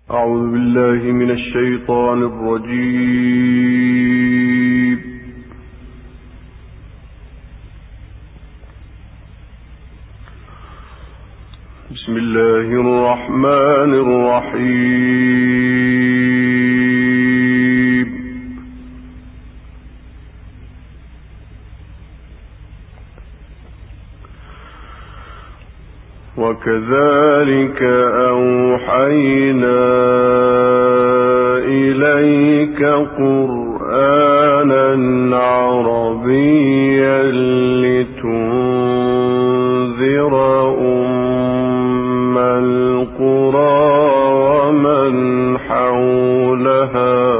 أعوذ بالله من الشيطان الرجيم. بسم الله الرحمن الرحيم. وكذلك أوحينا إليك قرآنا عربيا لتنذر أم القرى ومن حولها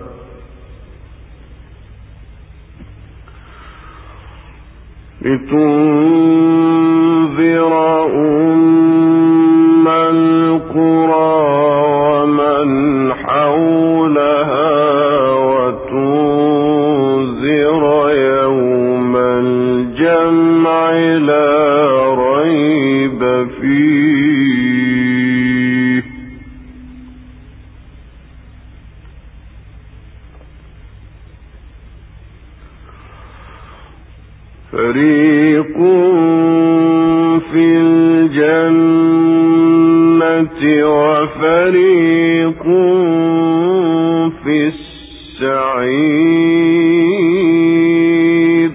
وتنذر يوم الجمع لا ريب فيه فريق في الجنة وفريق في السعير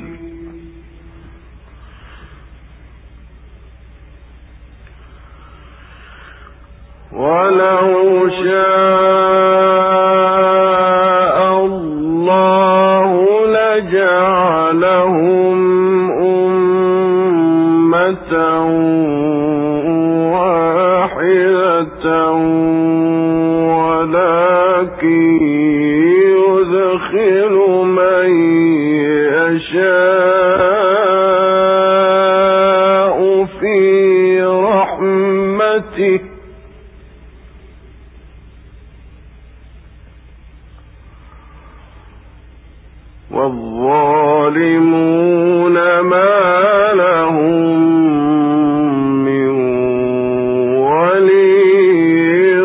ولو شاء الله لجعلهم أمة واحدة ولكن يدخل من يشاء في رحمته والظالمون ما لهم من ولي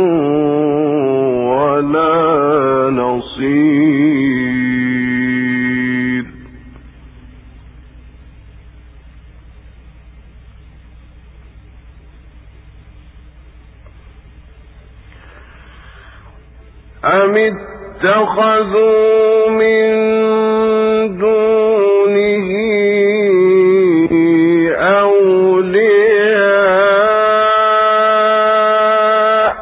ولا نصير أم اتخذوا من دونه أولياء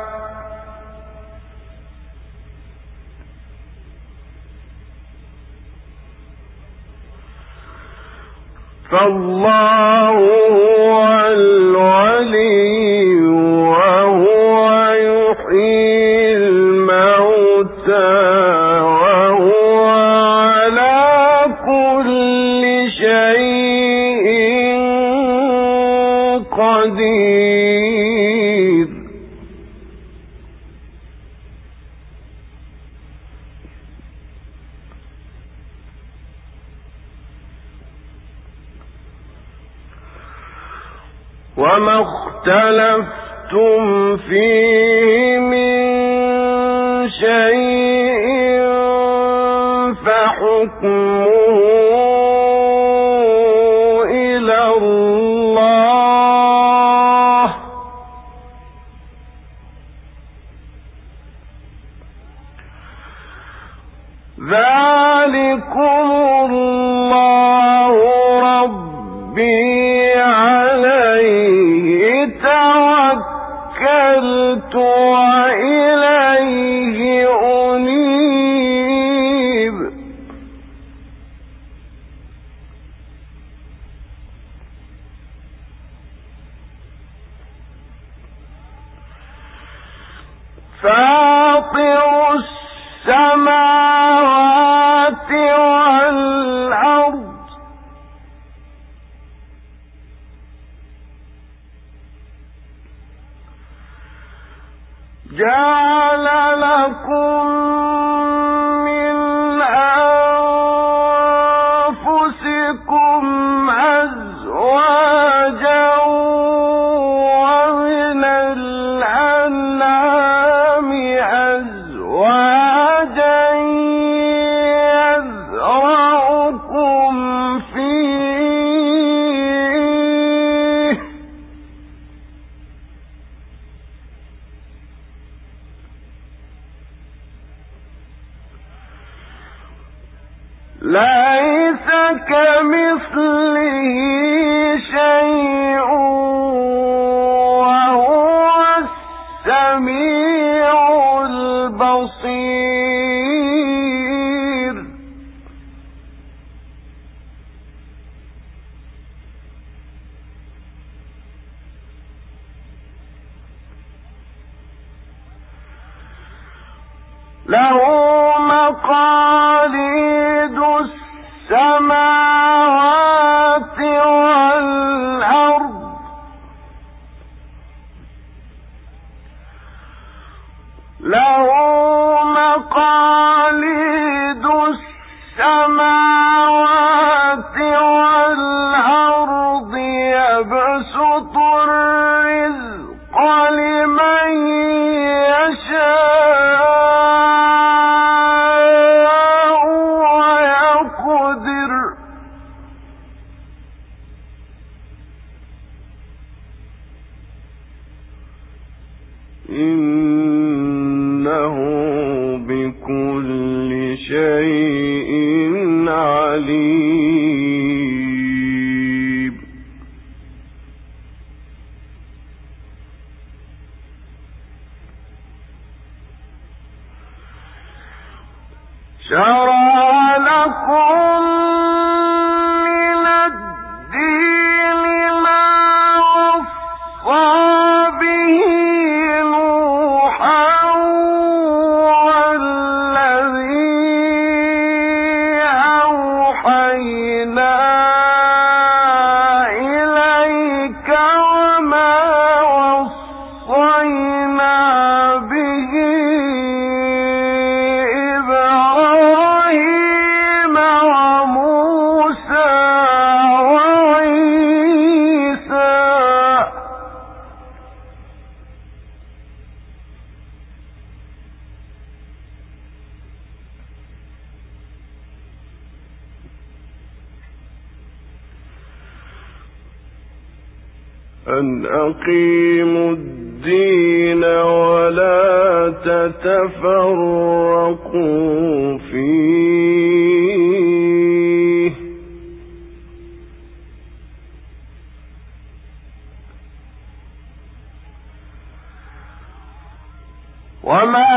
فالله هو الولي وهو يحيي الموتى وهو على كل شيء قدير وما اختلفتم فيه من شيء فحكمه إلى الله ذلكم الله ربي عليه توكلت وإليه أنيب فاطر السماوات والأرض جعل لكم من أنفسكم أزواجا ومن الأنعام ليس كمثله شيء وهو السميع البصير. له مقاليد السماوات والأرض له مقاليد السماوات والأرض يبسط الرزق لمن يشاء ويقدر إنه بكل شيء عليم. شرع لكم من الدين ما وصى به نوحا والذي أوحينا إليك وما وصينا به إبراهيم وموسى وعيسى أن أقيموا الدين ولا تتفرقوا فيه وما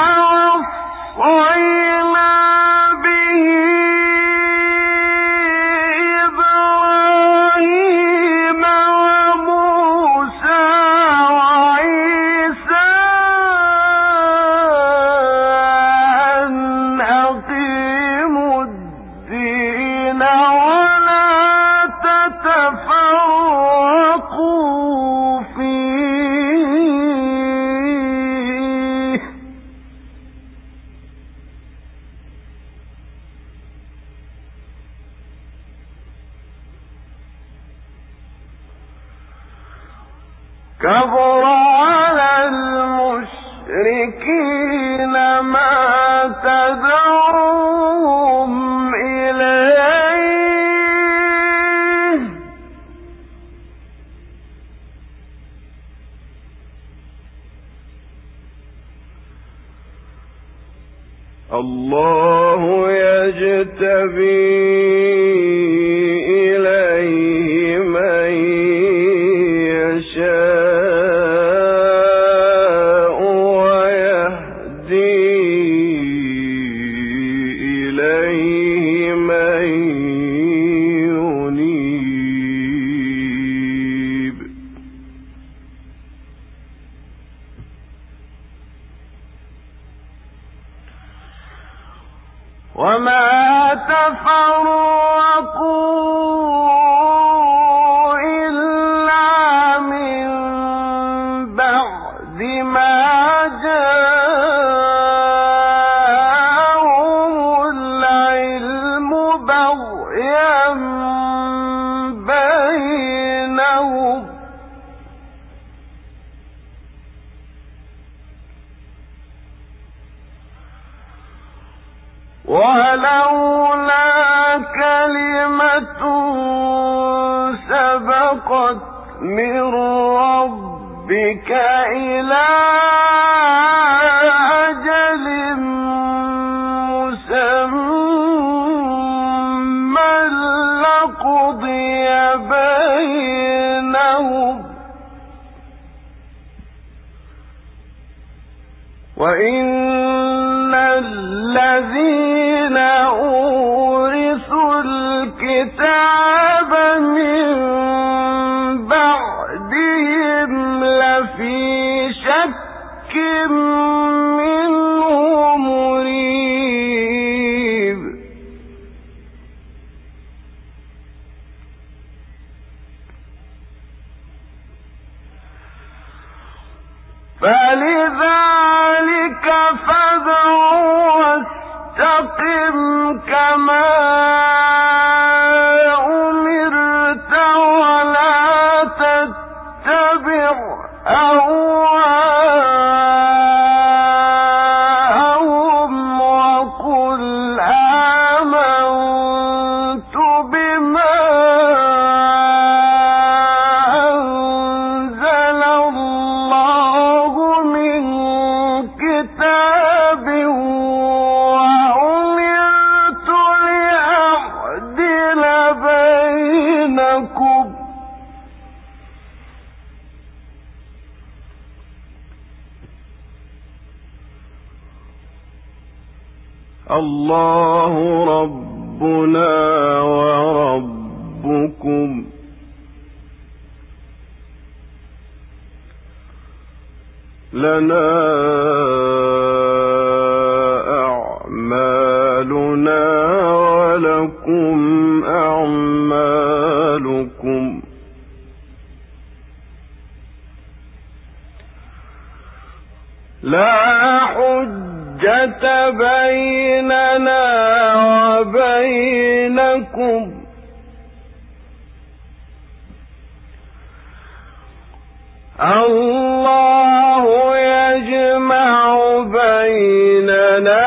وصينا به إبراهيم وموسى وعيسى أن أقيموا الدين ولا تتفرقوا فيه كبر على المشركين ما تدعوهم إليه الله يجتبي إليه من يشاء ويهدي إليه من ينيب وما تفرقوا إلا من بعد ما جاءهم العلم بغيا بينهم ولولا كلمة سبقت من ربك إلى أجل مسمى وإن الذين أورثوا الكتاب من بعدهم لفي شك منه مريب فلذلك فادع واستقم كما أمرت ولا تتبع أهواءهم وقل آمنت بما أنزل الله من كتاب وأمرت لأعدل بينكم الله ربنا وربكم لنا أعمالنا ولكم أعمالكم لا حجة بيننا وبينكم الله يجمع بيننا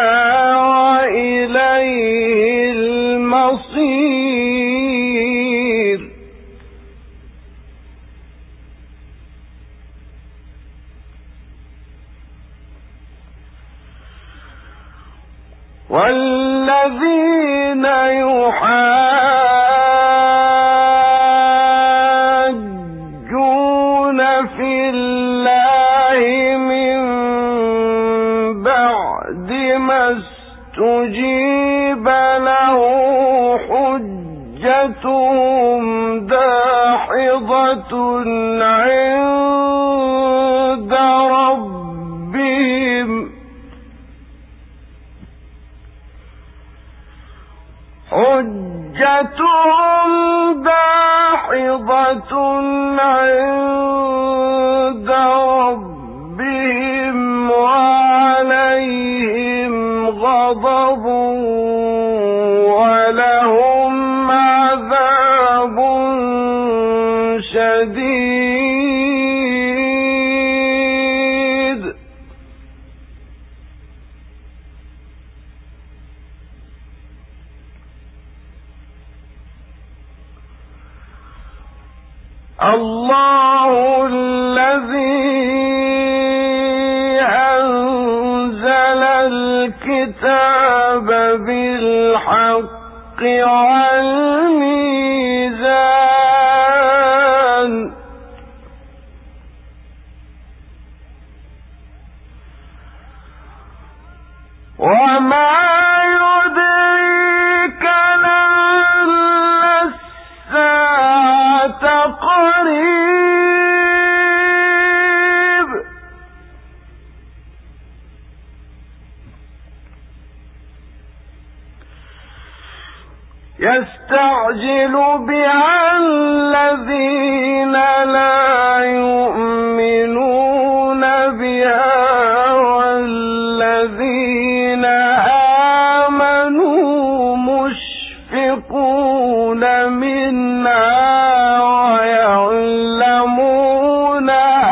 وإليه المصير والذين يحاجون في الله من بعد ما استجيب له حجتهم داحضة عند ربهم حجتهم داحضة عند ربهم وعليهم غضب ولهم عذاب شديد الله الذي أنزل الكتاب بالحق والميزان وما يدريك لعل الساعة قريب يستعجل بها الذين لا يؤمنون بها والذين آمنوا مشفقون منها ويعلمون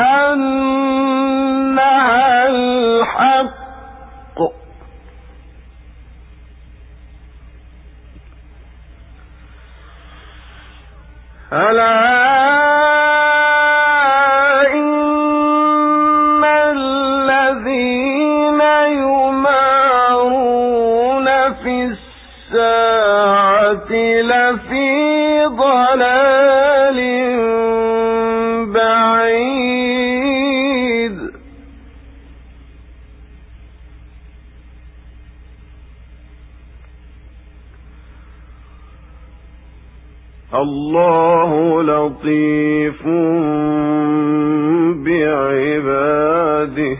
أنها الحق ألا إن الذين يمارون في الساعة لفي ضلال بعيد الله لطيف بعباده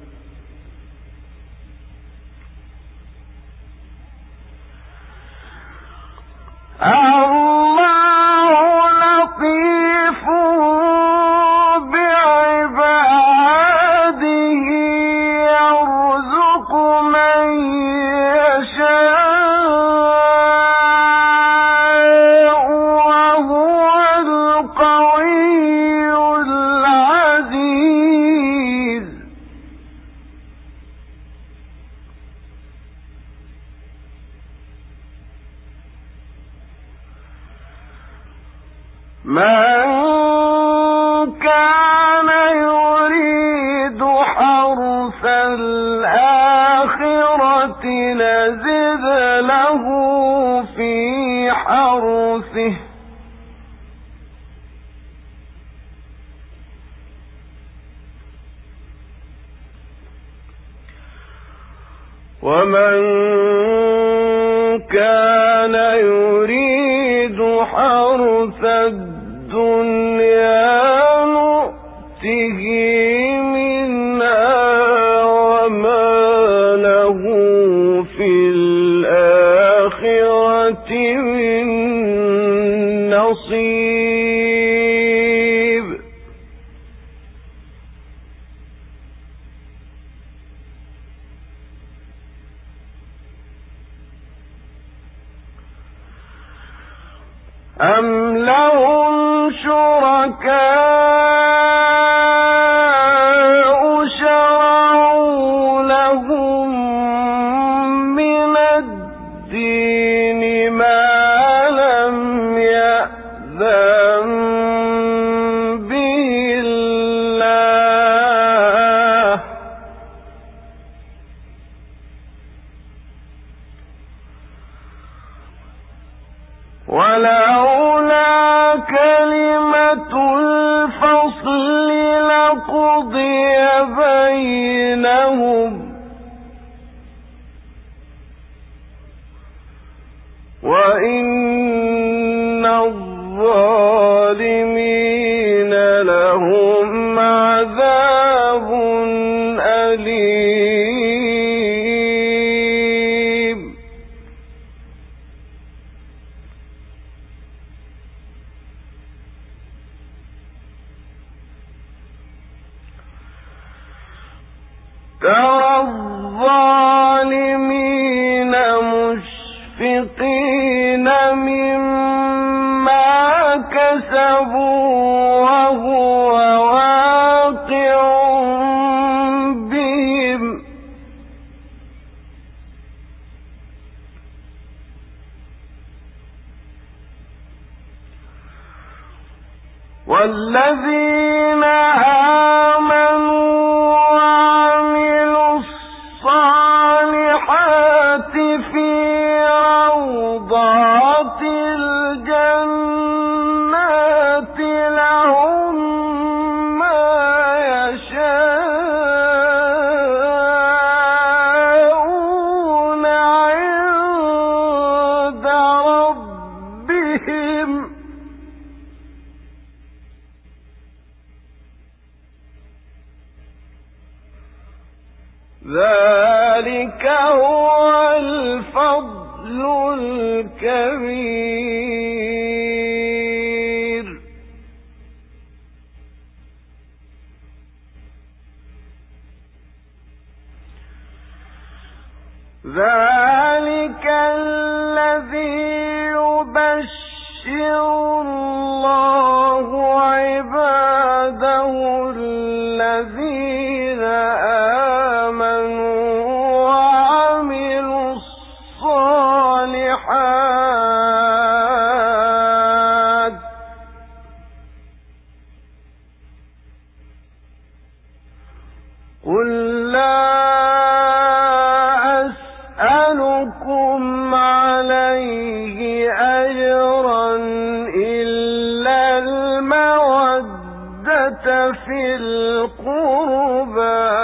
من كان يريد حرث الآخرة نزد له في حرثه ومن كان يريد حرث الدنيا نؤته منها وما له في الآخرة من نصيب أم لهم شركاء شرعوا لهم من الدين ما لم يأذن به الله ولولا كلمة الفصل لقضي بينهم وإن الظالمين لهم عذاب أليم ترى الظالمين مشفقين مما كسبوا وهو واقع بهم والذين آمنوا وعملوا الصالحات في روضات الجنات لهم ما يشاءون عند ربهم ذلك هو الفضل الكبير ذلك الذي يبشر الله عباده الذين آمنوا وعملوا الصالحات قل لا أسألكم عليه أجرا إلا المودة في القربى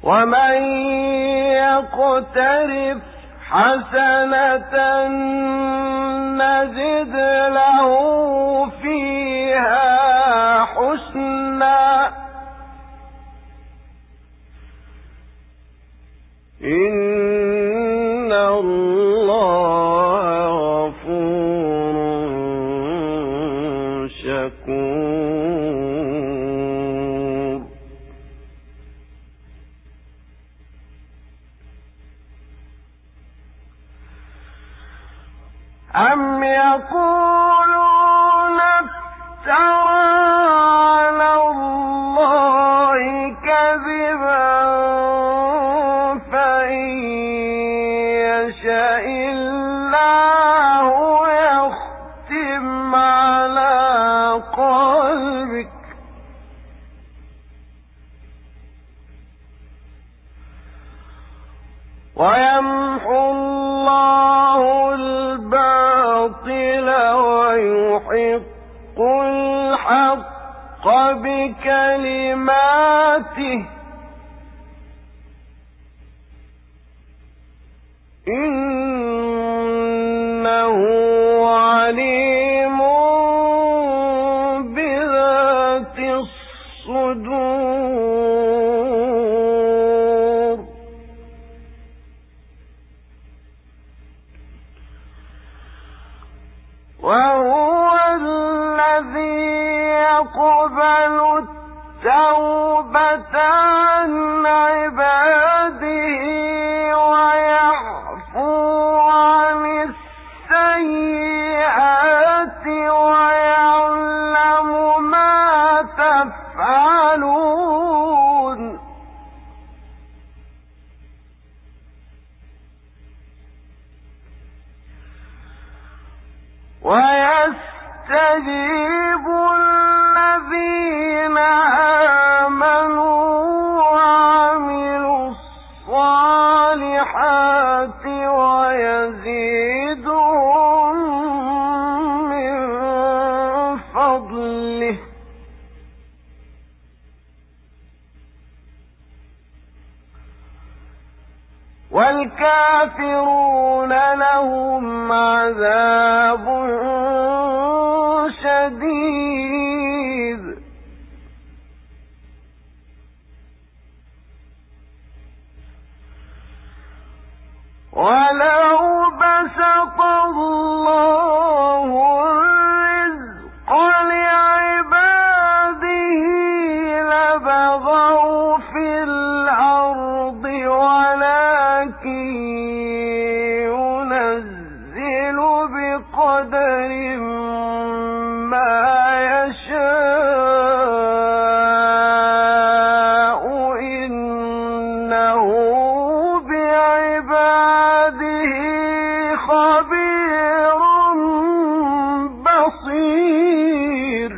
ومن يقترف حسنة نزد له فيها حسنا إن الله غفور شكور. أم يقولون افترى على الله كذبا فإن يشاء الله يختم على قلبك ويمحو الله الباطل ويحق الحق بكلماته إنه عليم بذات الصدور. وهو الذي يقبل التوبة عن عباده ويعفو عن السيئات ويعلم ما تفعلون. ويستجيب الذين آمنوا وعملوا الصالحات ويزيدهم من فضله والكافرون لهم عذاب شديد. ولو بسط الله الرزق لعباده لبغوا في الأرض ولكن ينزل بقدر ما يشاء إنه بعباده خبير بصير.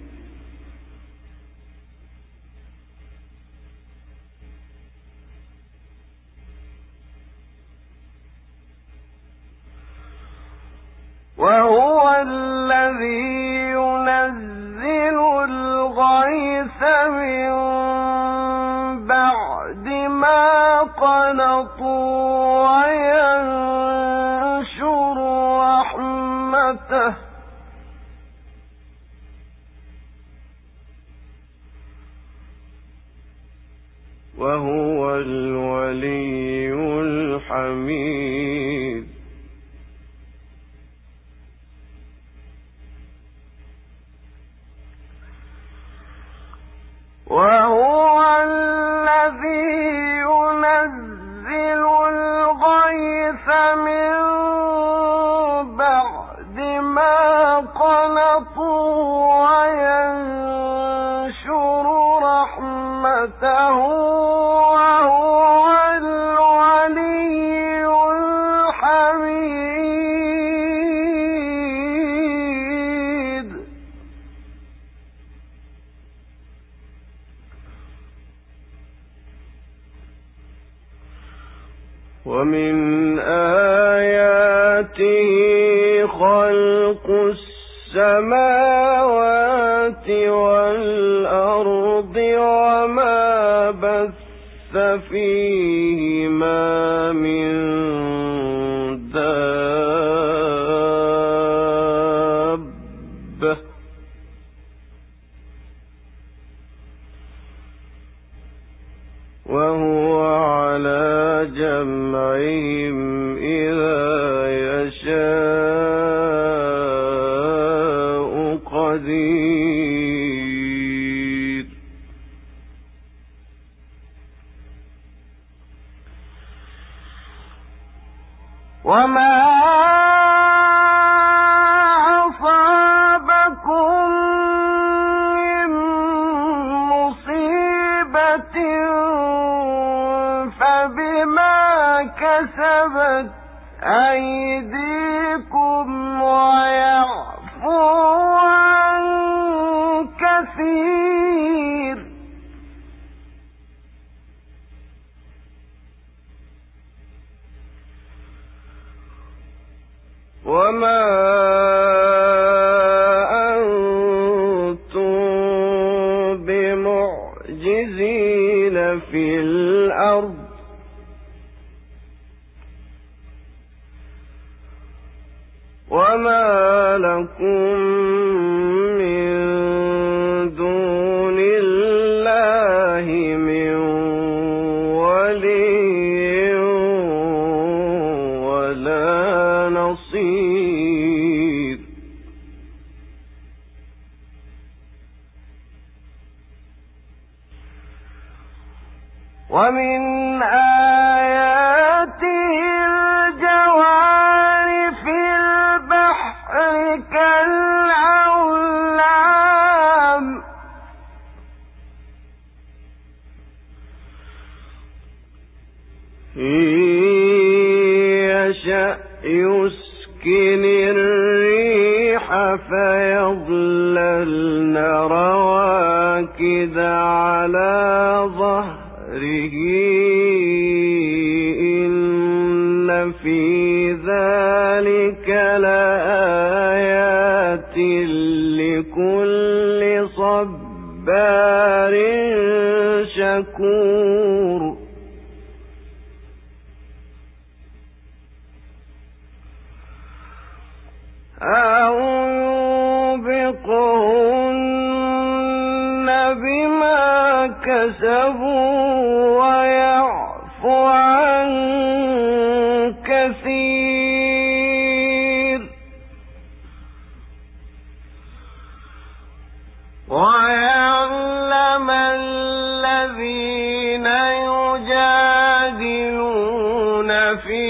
وهو الذي ينزل الغيث من بعد ما قنطوا وينشر رحمته وهو الولي الحميد. وهو الذي ينزل الغيث من بعد ما قنطوا وينشر رحمته وهو الولي الحميد. ومن آياته خلق السماوات والأرض وما بث فيهما من دابة وهو على جمعهم إذا يشاء قدير وما أصابكم من مصيبة فبما كسبت أيديكم ويعفو عن كثير وما أنتم بمعجزين في الأرض وما لكم من دون الله من ولي ولا نصير ومن آياته الجوار في البحر كالأعلام يشأ يسكن الريح فيظللن رواكد على ظهره إن في ذلك لآيات لكل صبار شكور أو يوبقهن بما كسبوا ويعفو عن كثير ويعلم الذين يجادلون في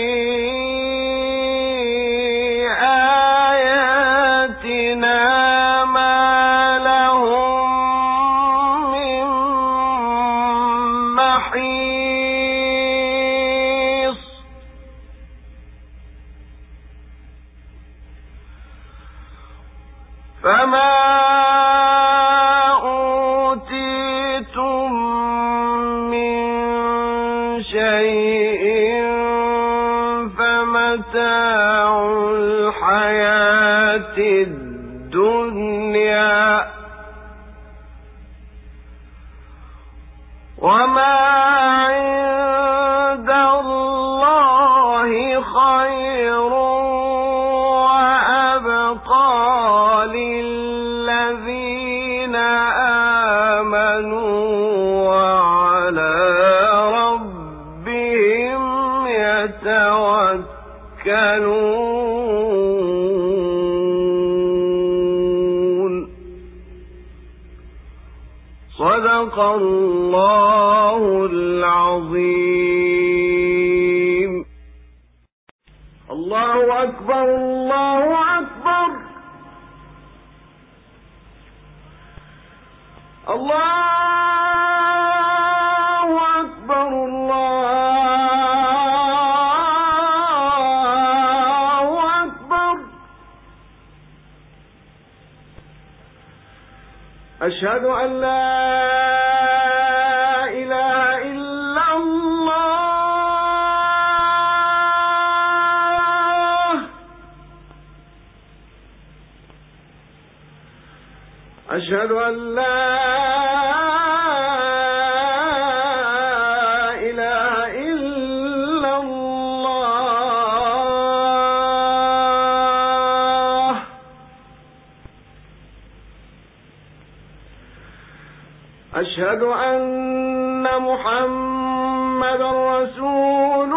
فما أوتيتم من شيء فمتاع الحياة الدنيا وما عند الله خير وأبقى للذين آمنوا وعلى ربهم يتوكلون. صدق الله العظيم. الله أكبر الله أكبر الله أكبر الله أكبر. أشهد أن لا إله إلا الله. أشهد أن لا أشهد أن محمدا رسول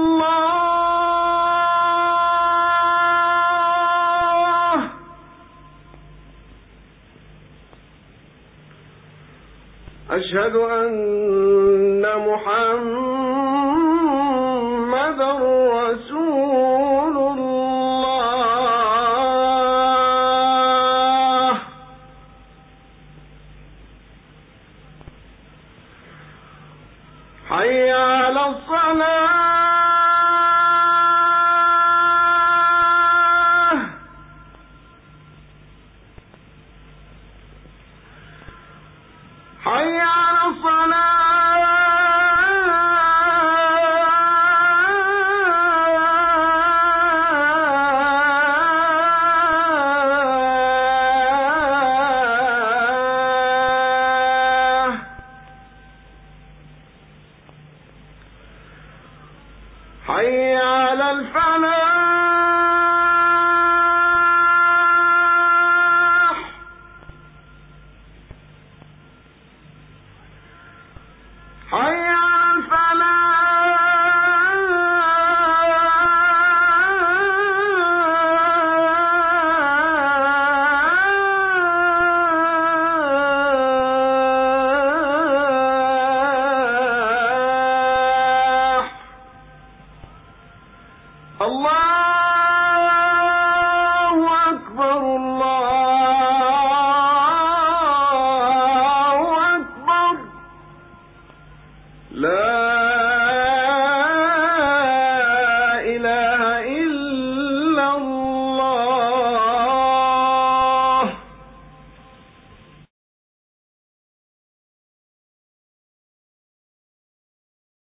الله. أشهد أن محمدا رسول الله. حي على الصلاة. حي على الصلاة. حي على الفلاح. حي على الفلاح. الله